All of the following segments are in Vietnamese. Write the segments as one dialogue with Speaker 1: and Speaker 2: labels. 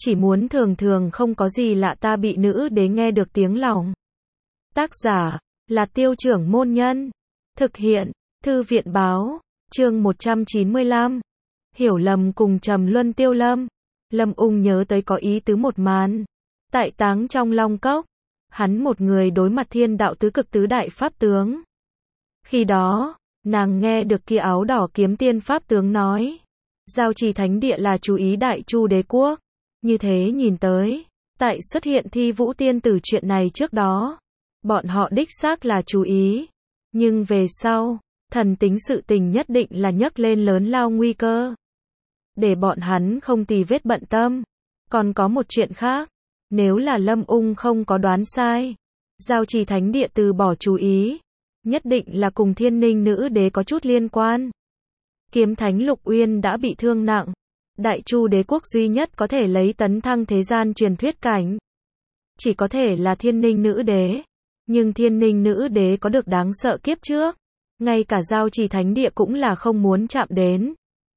Speaker 1: chỉ muốn thường thường không có gì lạ ta bị nữ đế nghe được tiếng lòng. Tác giả là Tiêu Trưởng Môn Nhân. Thực hiện Thư viện Báo. Chương 195. Hiểu lầm cùng trầm luân Tiêu Lâm. Lâm Ung nhớ tới có ý tứ một màn. Tại Táng trong Long Cốc, hắn một người đối mặt thiên đạo tứ cực tứ đại pháp tướng. Khi đó, nàng nghe được kia áo đỏ kiếm tiên pháp tướng nói, Giao Trì Thánh Địa là chú ý Đại Chu Đế quốc. Như thế nhìn tới, tại xuất hiện Thi Vũ tiên tử chuyện này trước đó, bọn họ đích xác là chú ý, nhưng về sau, thần tính sự tình nhất định là nhấc lên lớn lao nguy cơ. Để bọn hắn không tì vết bận tâm. Còn có một chuyện khác, nếu là Lâm Ung không có đoán sai, Giao Trì Thánh Địa từ bỏ chú ý, nhất định là cùng Thiên Ninh nữ đế có chút liên quan. Kiếm Thánh Lục Uyên đã bị thương nặng, Đại Chu Đế quốc duy nhất có thể lấy tấn thăng thế gian truyền thuyết cảnh, chỉ có thể là Thiên Ninh nữ đế. Nhưng Thiên Ninh nữ đế có được đáng sợ kiếp trước, ngay cả Giao Trì Thánh Địa cũng là không muốn chạm đến.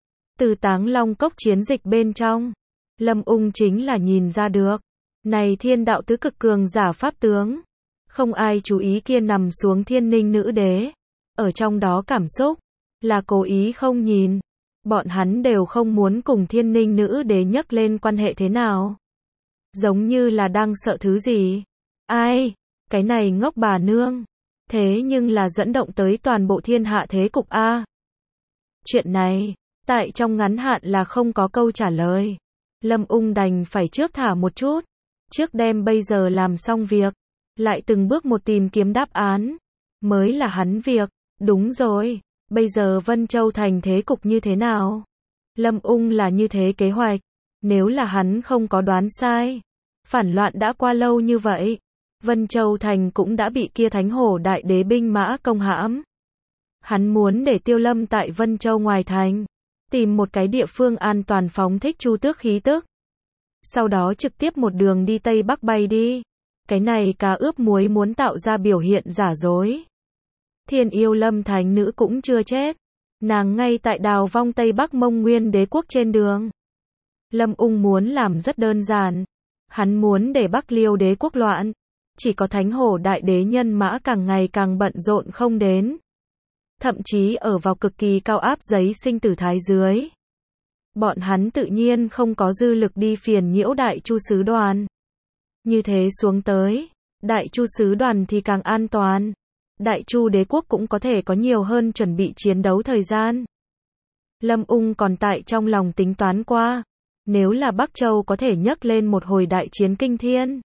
Speaker 1: Từ Táng Long Cốc chiến dịch bên trong, Lâm Ung chính là nhìn ra được, này thiên đạo tứ cực cường giả pháp tướng, không ai chú ý kia nằm xuống Thiên Ninh nữ đế. Ở trong đó cảm xúc, là cố ý không nhìn. Bọn hắn đều không muốn cùng Thiên Ninh nữ đế nhắc lên quan hệ thế nào. Giống như là đang sợ thứ gì. Ai? Cái này ngốc bà nương. Thế nhưng là dẫn động tới toàn bộ thiên hạ thế cục A. Chuyện này, tại trong ngắn hạn là không có câu trả lời. Lâm Ung đành phải trước thả một chút. Trước đem bây giờ làm xong việc. Lại từng bước một tìm kiếm đáp án. Mới là hắn việc. Đúng rồi. Bây giờ Vân Châu thành thế cục như thế nào? Lâm Ung là như thế kế hoạch. Nếu là hắn không có đoán sai. Phản loạn đã qua lâu như vậy. Vân Châu thành cũng đã bị kia Thánh Hổ Đại Đế binh mã công hãm. Hắn muốn để Tiêu Lâm tại Vân Châu ngoài thành. Tìm một cái địa phương an toàn phóng thích Chu Tước khí tức. Sau đó trực tiếp một đường đi Tây Bắc bay đi. Cái này cá ướp muối muốn tạo ra biểu hiện giả dối. Thiên Yêu Lâm Thánh Nữ cũng chưa chết. Nàng ngay tại đào vong Tây Bắc Mông Nguyên Đế quốc trên đường. Lâm Ung muốn làm rất đơn giản. Hắn muốn để Bắc Liêu Đế quốc loạn. Chỉ có Thánh Hổ Đại Đế nhân mã càng ngày càng bận rộn không đến. Thậm chí ở vào cực kỳ cao áp giấy sinh tử thái dưới. Bọn hắn tự nhiên không có dư lực đi phiền nhiễu Đại Chu sứ đoàn. Như thế xuống tới, Đại Chu sứ đoàn thì càng an toàn. Đại Chu Đế quốc cũng có thể có nhiều hơn chuẩn bị chiến đấu thời gian. Lâm Ung còn tại trong lòng tính toán qua. Nếu là Bắc Châu có thể nhấc lên một hồi đại chiến kinh thiên.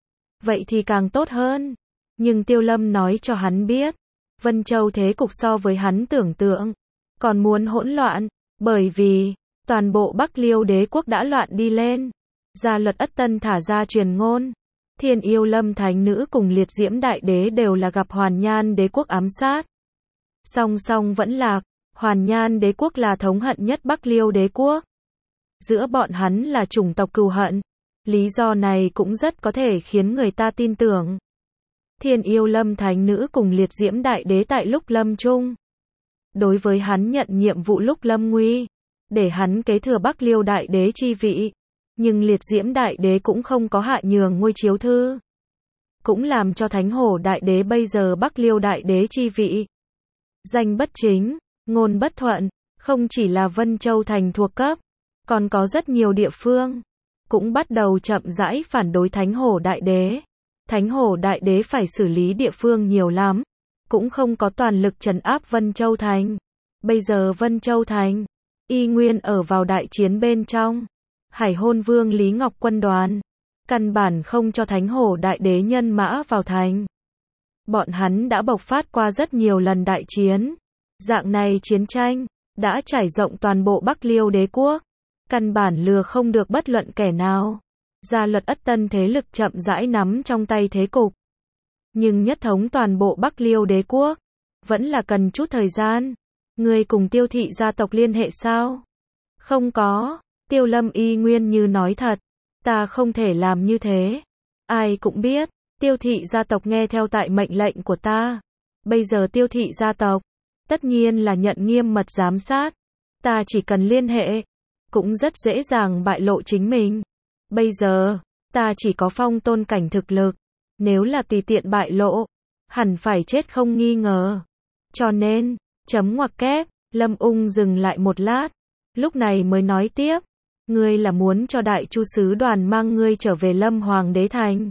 Speaker 1: Vậy thì càng tốt hơn. Nhưng Tiêu Lâm nói cho hắn biết. Vân Châu thế cục so với hắn tưởng tượng. Còn muốn hỗn loạn. Bởi vì, toàn bộ Bắc Liêu Đế quốc đã loạn đi lên. Gia Luật Ất Tân thả ra truyền ngôn. Thiên Yêu Lâm Thánh Nữ cùng Liệt Diễm Đại Đế đều là gặp Hoàn Nhan Đế quốc ám sát. Song song vẫn lạc. Hoàn Nhan Đế quốc là thống hận nhất Bắc Liêu Đế quốc. Giữa bọn hắn là chủng tộc cừu hận. Lý do này cũng rất có thể khiến người ta tin tưởng. Thiên Yêu Lâm Thánh Nữ cùng Liệt Diễm Đại Đế tại lúc lâm chung. Đối với hắn nhận nhiệm vụ lúc lâm nguy. Để hắn kế thừa Bắc Liêu Đại Đế chi vị. Nhưng Liệt Diễm Đại Đế cũng không có hạ nhường ngôi chiếu thư. Cũng làm cho Thánh Hổ Đại Đế bây giờ Bắc Liêu Đại Đế chi vị. Danh bất chính, ngôn bất thuận. Không chỉ là Vân Châu thành thuộc cấp. Còn có rất nhiều địa phương. Cũng bắt đầu chậm rãi phản đối Thánh Hổ Đại Đế. Thánh Hổ Đại Đế phải xử lý địa phương nhiều lắm. Cũng không có toàn lực trấn áp Vân Châu thành. Bây giờ Vân Châu thành, y nguyên ở vào đại chiến bên trong. Hải Hôn Vương Lý Ngọc quân đoàn. Căn bản không cho Thánh Hổ Đại Đế nhân mã vào thành. Bọn hắn đã bộc phát qua rất nhiều lần đại chiến. Dạng này chiến tranh, đã trải rộng toàn bộ Bắc Liêu Đế quốc. Căn bản lừa không được bất luận kẻ nào. Gia Luật Ất Tân thế lực chậm rãi nắm trong tay thế cục. Nhưng nhất thống toàn bộ Bắc Liêu Đế quốc, vẫn là cần chút thời gian. Người cùng Tiêu thị gia tộc liên hệ sao? Không có. Tiêu Lâm y nguyên như nói thật. Ta không thể làm như thế. Ai cũng biết, Tiêu thị gia tộc nghe theo tại mệnh lệnh của ta. Bây giờ Tiêu thị gia tộc, tất nhiên là nhận nghiêm mật giám sát. Ta chỉ cần liên hệ, cũng rất dễ dàng bại lộ chính mình. Bây giờ, ta chỉ có phong tôn cảnh thực lực. Nếu là tùy tiện bại lộ, hẳn phải chết không nghi ngờ. Cho nên, chấm ngoặc kép, Lâm Ung dừng lại một lát. Lúc này mới nói tiếp. Ngươi là muốn cho đại chu sứ đoàn mang ngươi trở về Lâm Hoàng đế thành.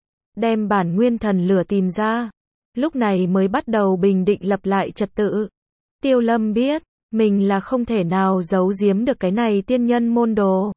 Speaker 1: Đem bản nguyên thần lửa tìm ra. Lúc này mới bắt đầu bình định lập lại trật tự. Tiêu Lâm biết, mình là không thể nào giấu giếm được cái này tiên nhân môn đồ.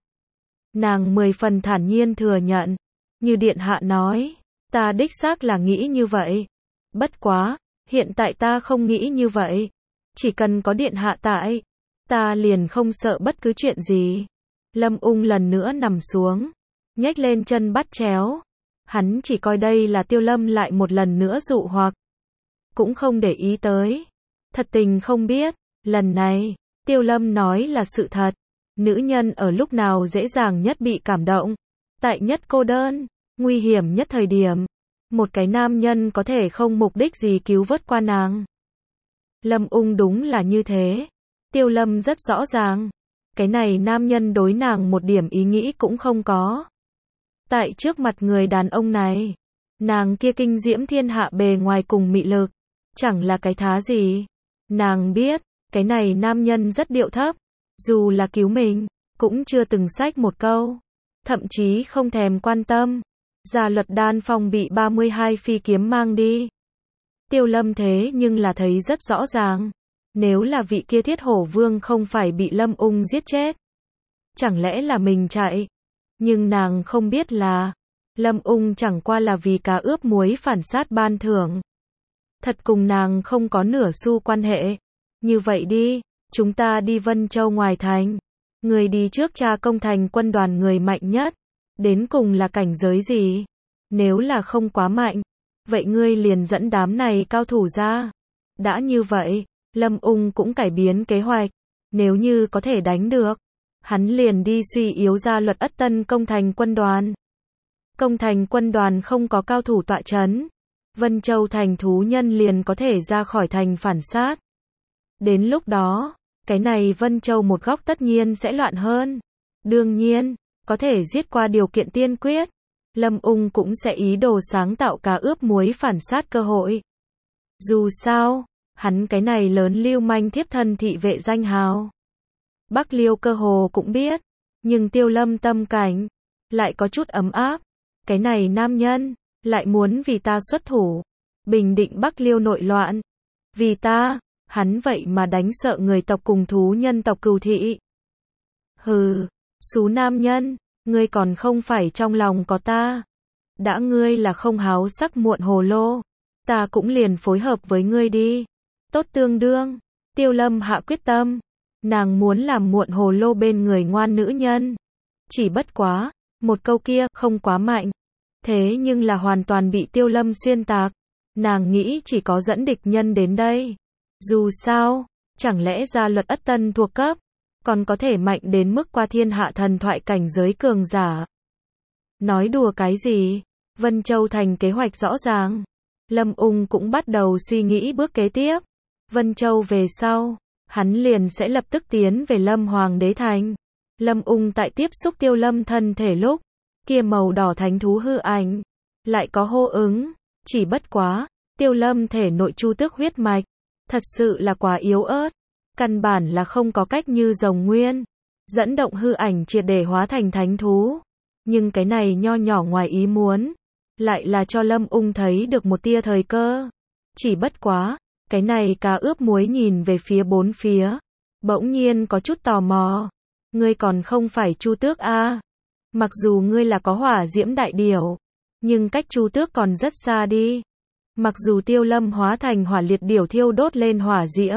Speaker 1: Nàng 10 phần thản nhiên thừa nhận. Như điện hạ nói, ta đích xác là nghĩ như vậy. Bất quá, hiện tại ta không nghĩ như vậy. Chỉ cần có điện hạ tại, ta liền không sợ bất cứ chuyện gì. Lâm Ung lần nữa nằm xuống, nhếch lên chân bắt chéo. Hắn chỉ coi đây là Tiêu Lâm lại một lần nữa dụ hoặc. Cũng không để ý tới. Thật tình không biết, lần này, Tiêu Lâm nói là sự thật. Nữ nhân ở lúc nào dễ dàng nhất bị cảm động. Tại nhất cô đơn, nguy hiểm nhất thời điểm. Một cái nam nhân có thể không mục đích gì cứu vớt qua nàng. Lâm Ung đúng là như thế. Tiêu Lâm rất rõ ràng. Cái này nam nhân đối nàng một điểm ý nghĩ cũng không có. Tại trước mặt người đàn ông này, nàng kia kinh diễm thiên hạ bề ngoài cùng mị lực, chẳng là cái thá gì. Nàng biết, cái này nam nhân rất điệu thấp, dù là cứu mình, cũng chưa từng xách một câu, thậm chí không thèm quan tâm. Gia Luật Đan Phong bị 32 phi kiếm mang đi. Tiêu Lâm thế nhưng là thấy rất rõ ràng. Nếu là vị kia Thiết Hổ Vương không phải bị Lâm Ung giết chết, chẳng lẽ là mình chạy? Nhưng nàng không biết là, Lâm Ung chẳng qua là vì cá ướp muối phản sát ban thưởng. Thật cùng nàng không có nửa xu quan hệ. Như vậy đi, chúng ta đi Vân Châu ngoài thành. Người đi trước tra công thành quân đoàn người mạnh nhất. Đến cùng là cảnh giới gì? Nếu là không quá mạnh, vậy ngươi liền dẫn đám này cao thủ ra. Đã như vậy, Lâm Ung cũng cải biến kế hoạch. Nếu như có thể đánh được, hắn liền đi suy yếu Gia Luật Ất Tân công thành quân đoàn. Công thành quân đoàn không có cao thủ tọa chấn. Vân Châu thành thú nhân liền có thể ra khỏi thành phản sát. Đến lúc đó, cái này Vân Châu một góc tất nhiên sẽ loạn hơn. Đương nhiên, có thể giết qua điều kiện tiên quyết. Lâm Ung cũng sẽ ý đồ sáng tạo cá ướp muối phản sát cơ hội. Dù sao, hắn cái này lớn lưu manh thiếp thân thị vệ danh hào. Bắc Liêu cơ hồ cũng biết, nhưng Tiêu Lâm tâm cảnh lại có chút ấm áp. Cái này nam nhân lại muốn vì ta xuất thủ, bình định Bắc Liêu nội loạn. Vì ta, hắn vậy mà đánh sợ người tộc cùng thú nhân tộc Cừu Thị. Hừ, xú nam nhân, ngươi còn không phải trong lòng có ta. Đã ngươi là không háo sắc muộn hồ lô, ta cũng liền phối hợp với ngươi đi. Tốt tương đương, Tiêu Lâm hạ quyết tâm. Nàng muốn làm muộn hồ lô bên người ngoan nữ nhân. Chỉ bất quá, một câu kia không quá mạnh. Thế nhưng là hoàn toàn bị Tiêu Lâm xuyên tạc. Nàng nghĩ chỉ có dẫn địch nhân đến đây. Dù sao, chẳng lẽ Gia Luật Ất Tân thuộc cấp, còn có thể mạnh đến mức qua thiên hạ thần thoại cảnh giới cường giả. Nói đùa cái gì? Vân Châu thành kế hoạch rõ ràng. Lâm Ung cũng bắt đầu suy nghĩ bước kế tiếp. Vân Châu về sau, hắn liền sẽ lập tức tiến về Lâm Hoàng đế thành. Lâm Ung tại tiếp xúc Tiêu Lâm thân thể lúc, kia màu đỏ thánh thú hư ảnh, lại có hô ứng. Chỉ bất quá, Tiêu Lâm thể nội chu tước huyết mạch, thật sự là quá yếu ớt. Căn bản là không có cách như rồng nguyên, dẫn động hư ảnh triệt để hóa thành thánh thú. Nhưng cái này nho nhỏ ngoài ý muốn, lại là cho Lâm Ung thấy được một tia thời cơ. Chỉ bất quá, cái này cá ướp muối nhìn về phía bốn phía, bỗng nhiên có chút tò mò. Ngươi còn không phải Chu Tước a? Mặc dù ngươi là có hỏa diễm đại điểu, nhưng cách Chu Tước còn rất xa đi. Mặc dù Tiêu Lâm hóa thành hỏa liệt điểu thiêu đốt lên hỏa diễm,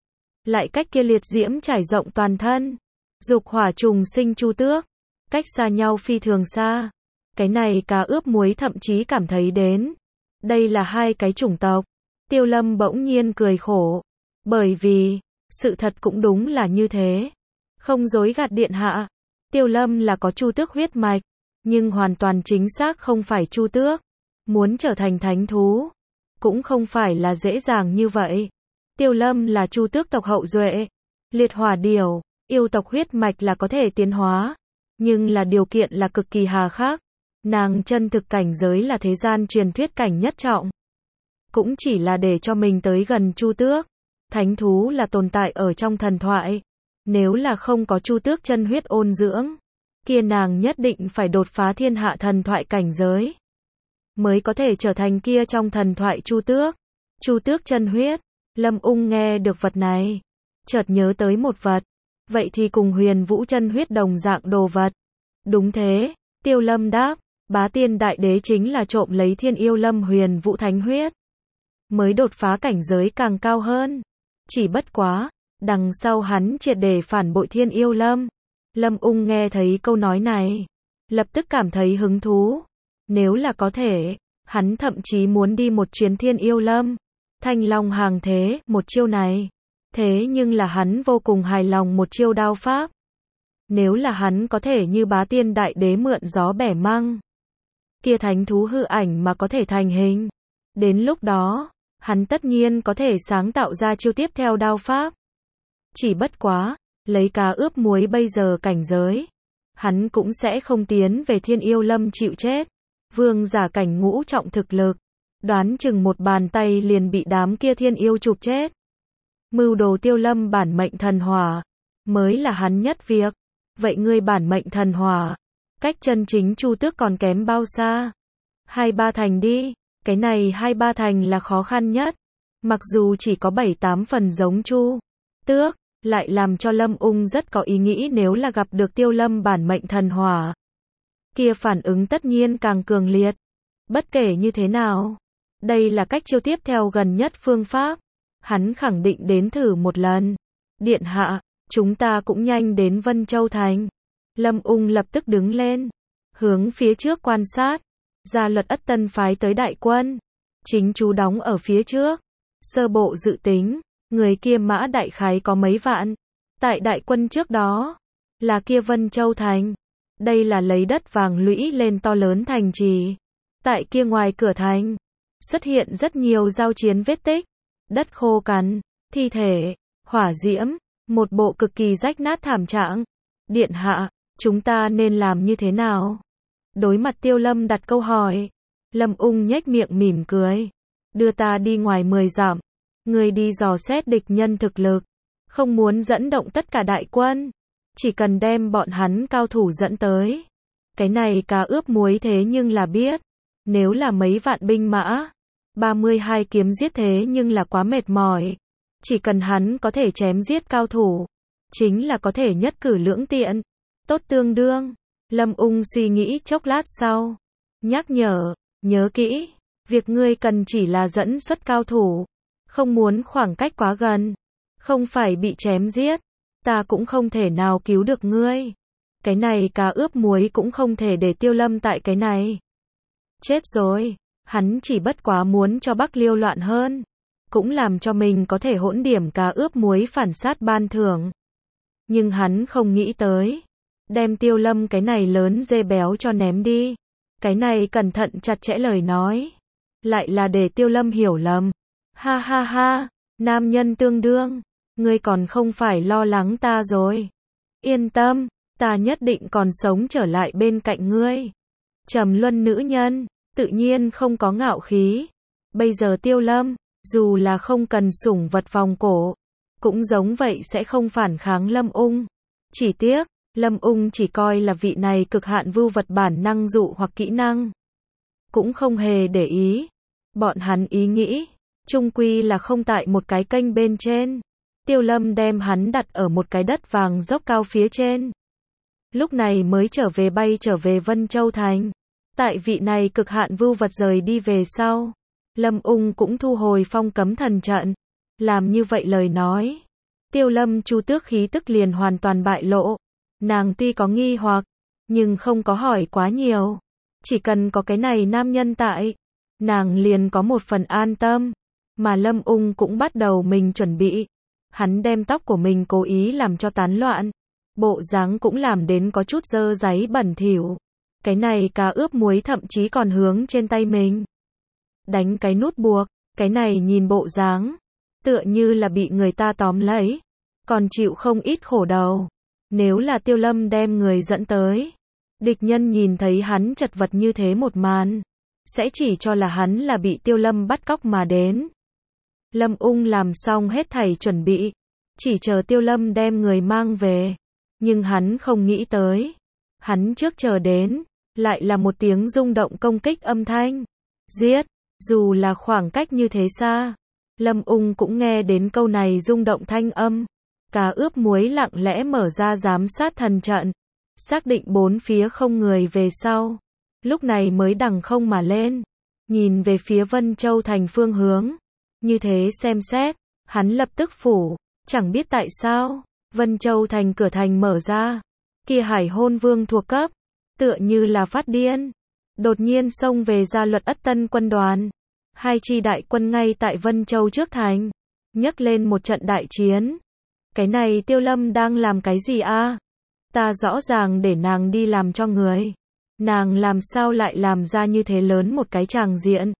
Speaker 1: lại cách kia liệt diễm trải rộng toàn thân. Dục hỏa trùng sinh Chu Tước, cách xa nhau phi thường xa. Cái này cá ướp muối thậm chí cảm thấy đến, đây là hai cái chủng tộc. Tiêu Lâm bỗng nhiên cười khổ, bởi vì, sự thật cũng đúng là như thế. Không dối gạt điện hạ, Tiêu Lâm là có Chu Tước huyết mạch, nhưng hoàn toàn chính xác không phải Chu Tước. Muốn trở thành thánh thú, cũng không phải là dễ dàng như vậy. Tiêu Lâm là Chu Tước tộc hậu duệ, liệt hỏa điểu, yêu tộc huyết mạch là có thể tiến hóa, Nhưng là điều kiện là cực kỳ hà khắc. Nàng chân thực cảnh giới là thế gian truyền thuyết cảnh nhất trọng. Cũng chỉ là để cho mình tới gần Chu Tước. Thánh thú là tồn tại ở trong thần thoại. Nếu là không có Chu Tước chân huyết ôn dưỡng, kia nàng nhất định phải đột phá thiên hạ thần thoại cảnh giới, mới có thể trở thành kia trong thần thoại Chu Tước. Chu Tước chân huyết. Lâm Ung nghe được vật này, chợt nhớ tới một vật. Vậy thì cùng Huyền Vũ chân huyết đồng dạng đồ vật. Đúng thế, Tiêu Lâm đáp, Bá Tiên Đại Đế chính là trộm lấy Thiên Yêu Lâm Huyền Vũ thánh huyết, mới đột phá cảnh giới càng cao hơn. Chỉ bất quá, đằng sau hắn triệt để phản bội Thiên Yêu Lâm. Lâm Ung nghe thấy câu nói này, lập tức cảm thấy hứng thú. Nếu là có thể, hắn thậm chí muốn đi một chuyến Thiên Yêu Lâm. Thanh Long hàng thế, một chiêu này. Thế nhưng là hắn vô cùng hài lòng một chiêu đao pháp. Nếu là hắn có thể như Bá Tiên Đại Đế mượn gió bẻ măng, kia thánh thú hư ảnh mà có thể thành hình. Đến lúc đó, hắn tất nhiên có thể sáng tạo ra chiêu tiếp theo đao pháp. Chỉ bất quá, lấy cá ướp muối bây giờ cảnh giới, hắn cũng sẽ không tiến về Thiên Yêu Lâm chịu chết. Vương giả cảnh ngũ trọng thực lực, đoán chừng một bàn tay liền bị đám kia thiên yêu chụp chết. Mưu đồ Tiêu Lâm bản mệnh thần hỏa, mới là hắn nhất việc. Vậy ngươi bản mệnh thần hỏa, cách chân chính Chu Tước còn kém bao xa? 2-3 thành đi, cái này 2-3 thành là khó khăn nhất. Mặc dù chỉ có 7-8 phần giống Chu Tước, lại làm cho Lâm Ung rất có ý nghĩ nếu là gặp được Tiêu Lâm bản mệnh thần hỏa. Kia phản ứng tất nhiên càng cường liệt. Bất kể như thế nào, đây là cách chiêu tiếp theo gần nhất phương pháp. Hắn khẳng định đến thử một lần. Điện hạ, chúng ta cũng nhanh đến Vân Châu Thành. Lâm Ung lập tức đứng lên, hướng phía trước quan sát. Gia Luật Ất Tân phái tới đại quân, chính chú đóng ở phía trước. Sơ bộ dự tính, người kia mã đại khái có mấy vạn. Tại đại quân trước đó, là kia Vân Châu Thành. Đây là lấy đất vàng lũy lên to lớn thành trì. Tại kia ngoài cửa thành, xuất hiện rất nhiều giao chiến vết tích. Đất khô cằn, thi thể, hỏa diễm, một bộ cực kỳ rách nát thảm trạng. Điện hạ, chúng ta nên làm như thế nào? Đối mặt Tiêu Lâm đặt câu hỏi, Lâm Ung nhếch miệng mỉm cười. Đưa ta đi ngoài 10 dặm. Người đi dò xét địch nhân thực lực. Không muốn dẫn động tất cả đại quân. Chỉ cần đem bọn hắn cao thủ dẫn tới. Cái này cá ướp muối thế nhưng là biết. Nếu là mấy vạn binh mã, 32 kiếm giết thế nhưng là quá mệt mỏi. Chỉ cần hắn có thể chém giết cao thủ, chính là có thể nhất cử lưỡng tiện. Tốt tương đương. Lâm Ung suy nghĩ chốc lát sau, nhắc nhở, nhớ kỹ, việc ngươi cần chỉ là dẫn xuất cao thủ, không muốn khoảng cách quá gần, không phải bị chém giết, ta cũng không thể nào cứu được ngươi. Cái này cá ướp muối cũng không thể để Tiêu Lâm tại cái này. Chết rồi, hắn chỉ bất quá muốn cho Bắc Liêu loạn hơn, cũng làm cho mình có thể hỗn điểm cá ướp muối phản sát ban thưởng. Nhưng hắn không nghĩ tới, đem Tiêu Lâm cái này lớn dê béo cho ném đi. Cái này cẩn thận chặt chẽ lời nói, lại là để Tiêu Lâm hiểu lầm. Ha ha ha, nam nhân tương đương, ngươi còn không phải lo lắng ta rồi. Yên tâm, ta nhất định còn sống trở lại bên cạnh ngươi. Trầm luân nữ nhân, tự nhiên không có ngạo khí. Bây giờ Tiêu Lâm, dù là không cần sủng vật vòng cổ, cũng giống vậy sẽ không phản kháng Lâm Ung. Chỉ tiếc, Lâm Ung chỉ coi là vị này cực hạn vưu vật bản năng dụ hoặc kỹ năng. Cũng không hề để ý. Bọn hắn ý nghĩ, chung quy là không tại một cái kênh bên trên. Tiêu Lâm đem hắn đặt ở một cái đất vàng dốc cao phía trên. Lúc này mới bay trở về Vân Châu Thành. Tại vị này cực hạn vưu vật rời đi về sau, Lâm Ung cũng thu hồi phong cấm thần trận. Làm như vậy lời nói, Tiêu Lâm Chu Tước khí tức liền hoàn toàn bại lộ. Nàng tuy có nghi hoặc, nhưng không có hỏi quá nhiều. Chỉ cần có cái này nam nhân tại, nàng liền có một phần an tâm. Mà Lâm Ung cũng bắt đầu mình chuẩn bị. Hắn đem tóc của mình cố ý làm cho tán loạn. Bộ dáng cũng làm đến có chút dơ dáy bẩn thỉu. Cái này cá ướp muối thậm chí còn hướng trên tay mình đánh cái nút buộc. Cái này nhìn bộ dáng, tựa như là bị người ta tóm lấy, còn chịu không ít khổ đầu. Nếu là Tiêu Lâm đem người dẫn tới, địch nhân nhìn thấy hắn chật vật như thế một màn, sẽ chỉ cho là hắn là bị Tiêu Lâm bắt cóc mà đến. Lâm Ung làm xong hết thảy chuẩn bị, chỉ chờ Tiêu Lâm đem người mang về, nhưng hắn không nghĩ tới, hắn trước chờ đến, lại là một tiếng rung động công kích âm thanh. Giết, dù là khoảng cách như thế xa, Lâm Ung cũng nghe đến câu này rung động thanh âm. Cá ướp muối lặng lẽ mở ra giám sát thần trận, xác định bốn phía không người về sau, lúc này mới đằng không mà lên, nhìn về phía Vân Châu thành phương hướng. Như thế xem xét, hắn lập tức phủ, chẳng biết tại sao, Vân Châu thành cửa thành mở ra, kia Hải Hôn Vương thuộc cấp, tựa như là phát điên, đột nhiên xông về Gia Luật Ất Tân quân đoàn. Hai chi đại quân ngay tại Vân Châu trước thành, nhấc lên một trận đại chiến. Cái này Tiêu Lâm đang làm cái gì a? Ta rõ ràng để nàng đi làm cho người. Nàng làm sao lại làm ra như thế lớn một cái tràng diện?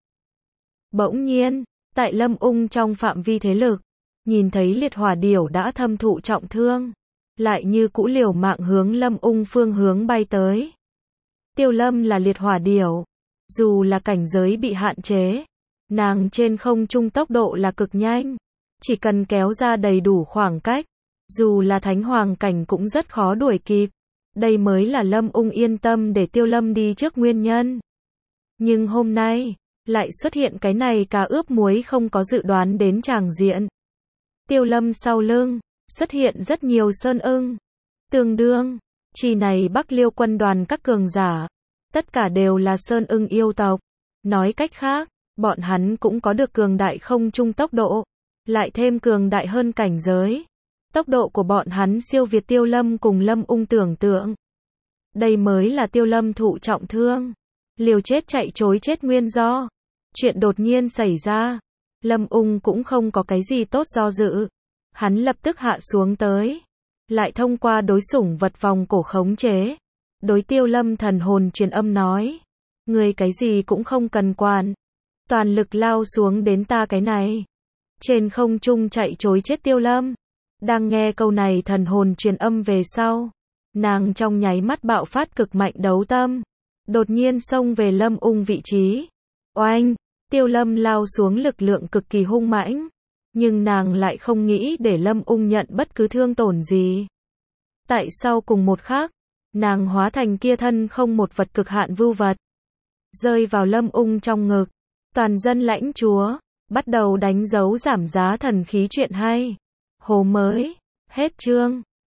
Speaker 1: Bỗng nhiên, tại Lâm Ung trong phạm vi thế lực, nhìn thấy liệt hỏa điểu đã thâm thụ trọng thương, lại như cũ liều mạng hướng Lâm Ung phương hướng bay tới. Tiêu Lâm là liệt hỏa điểu, dù là cảnh giới bị hạn chế, nàng trên không trung tốc độ là cực nhanh, chỉ cần kéo ra đầy đủ khoảng cách, dù là thánh hoàng cảnh cũng rất khó đuổi kịp. Đây mới là Lâm Ung yên tâm để Tiêu Lâm đi trước nguyên nhân. Nhưng hôm nay, lại xuất hiện cái này cá ướp muối không có dự đoán đến tràng diện. Tiêu Lâm sau lưng, xuất hiện rất nhiều sơn ưng. Tương đương, chi này Bắc Liêu quân đoàn các cường giả, tất cả đều là sơn ưng yêu tộc. Nói cách khác, bọn hắn cũng có được cường đại không trung tốc độ, lại thêm cường đại hơn cảnh giới. Tốc độ của bọn hắn siêu việt Tiêu Lâm cùng Lâm Ung tưởng tượng. Đây mới là Tiêu Lâm thụ trọng thương, liều chết chạy trối chết nguyên do. Chuyện đột nhiên xảy ra, Lâm Ung cũng không có cái gì tốt do dự. Hắn lập tức hạ xuống tới, lại thông qua đối sủng vật vòng cổ khống chế. Đối Tiêu Lâm thần hồn truyền âm nói, người cái gì cũng không cần quản, toàn lực lao xuống đến ta cái này. Trên không trung chạy trối chết Tiêu Lâm. Đang nghe câu này thần hồn truyền âm về sau, nàng trong nháy mắt bạo phát cực mạnh đấu tâm, đột nhiên xông về Lâm Ung vị trí. Oanh, Tiêu Lâm lao xuống lực lượng cực kỳ hung mãnh, nhưng nàng lại không nghĩ để Lâm Ung nhận bất cứ thương tổn gì. Tại sau cùng một khắc, nàng hóa thành kia thân không một vật cực hạn vưu vật, rơi vào Lâm Ung trong ngực. Toàn dân lãnh chúa, bắt đầu đánh dấu giảm giá thần khí chuyện hay. Hồ mới, hết chương.